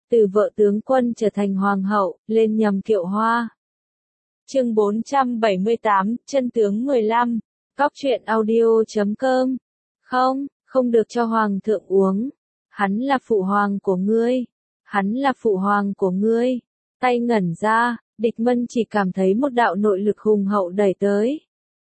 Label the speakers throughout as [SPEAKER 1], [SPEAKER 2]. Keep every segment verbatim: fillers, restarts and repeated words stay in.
[SPEAKER 1] từ vợ tướng quân trở thành hoàng hậu, lên nhầm kiệu hoa. Chương bốn trăm bảy mươi tám, chân tướng mười lăm, Cóc truyện audio chấm com. Không, không được cho hoàng thượng uống. Hắn là phụ hoàng của ngươi. Hắn là phụ hoàng của ngươi. Tay ngẩn ra, Địch Mân chỉ cảm thấy một đạo nội lực hùng hậu đẩy tới.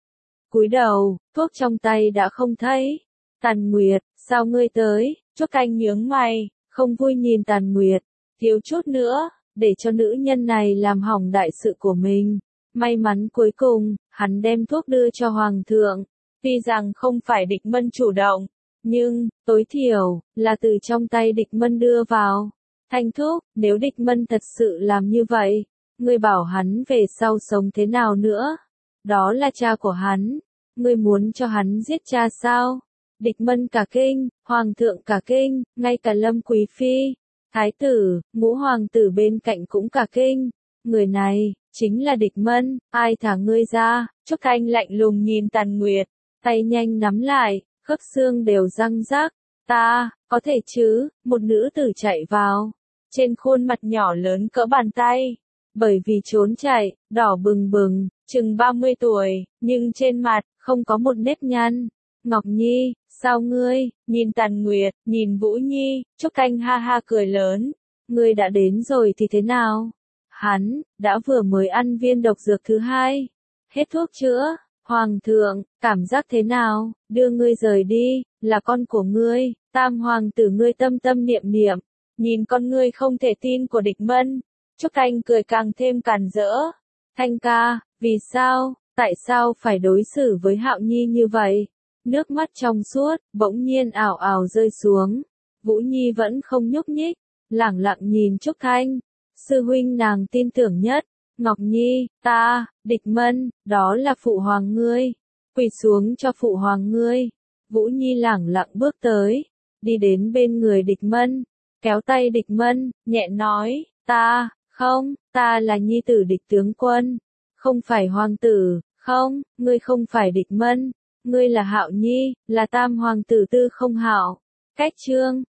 [SPEAKER 1] Cúi đầu, thuốc trong tay đã không thấy. Tàn Nguyệt, sao ngươi tới? Chốt Canh nhướng mày, không vui nhìn Tàn Nguyệt. Thiếu chút nữa, để cho nữ nhân này làm hỏng đại sự của mình. May mắn cuối cùng, hắn đem thuốc đưa cho hoàng thượng. Tuy rằng không phải Địch Mân chủ động, nhưng, tối thiểu, là từ trong tay Địch Mân đưa vào. Thanh thúc, nếu Địch Mân thật sự làm như vậy, ngươi bảo hắn về sau sống thế nào nữa? Đó là cha của hắn. Ngươi muốn cho hắn giết cha sao? Địch Mân cả kinh, hoàng thượng cả kinh, ngay cả Lâm Quý Phi, thái tử, ngũ hoàng tử bên cạnh cũng cả kinh. Người này, chính là Địch Mân, ai thả ngươi ra? Chốt Canh lạnh lùng nhìn Tàn Nguyệt, tay nhanh nắm lại, khớp xương đều răng rác. Ta, có thể chứ? Một nữ tử chạy vào. Trên khuôn mặt nhỏ lớn cỡ bàn tay. Bởi vì trốn chạy, đỏ bừng bừng, chừng ba mươi tuổi, nhưng trên mặt, không có một nếp nhăn. Ngọc Nhi, sao ngươi? Nhìn Tàn Nguyệt, nhìn Vũ Nhi, Chốt Canh ha ha cười lớn. Ngươi đã đến rồi thì thế nào? Hắn, đã vừa mới ăn viên độc dược thứ hai. Hết thuốc chữa. Hoàng thượng, cảm giác thế nào? Đưa ngươi rời đi, là con của ngươi, tam hoàng tử ngươi tâm tâm niệm niệm. Nhìn con ngươi không thể tin của Địch Mân. Chốt Canh cười càng thêm càn rỡ. Thanh ca, vì sao, tại sao phải đối xử với Hạo Nhi như vậy? Nước mắt trong suốt, bỗng nhiên ảo ảo rơi xuống. Vũ Nhi vẫn không nhúc nhích, lẳng lặng nhìn Chốt Canh. Sư huynh nàng tin tưởng nhất. Ngọc Nhi, ta, Địch Mân, đó là phụ hoàng ngươi. Quỳ xuống cho phụ hoàng ngươi. Vũ Nhi lẳng lặng bước tới, đi đến bên người Địch Mân, kéo tay Địch Mân, nhẹ nói, ta, không, ta là nhi tử Địch tướng quân, không phải hoàng tử, không, ngươi không phải Địch Mân, ngươi là Hạo Nhi, là tam hoàng tử Tư Không Hạo. Cách chương,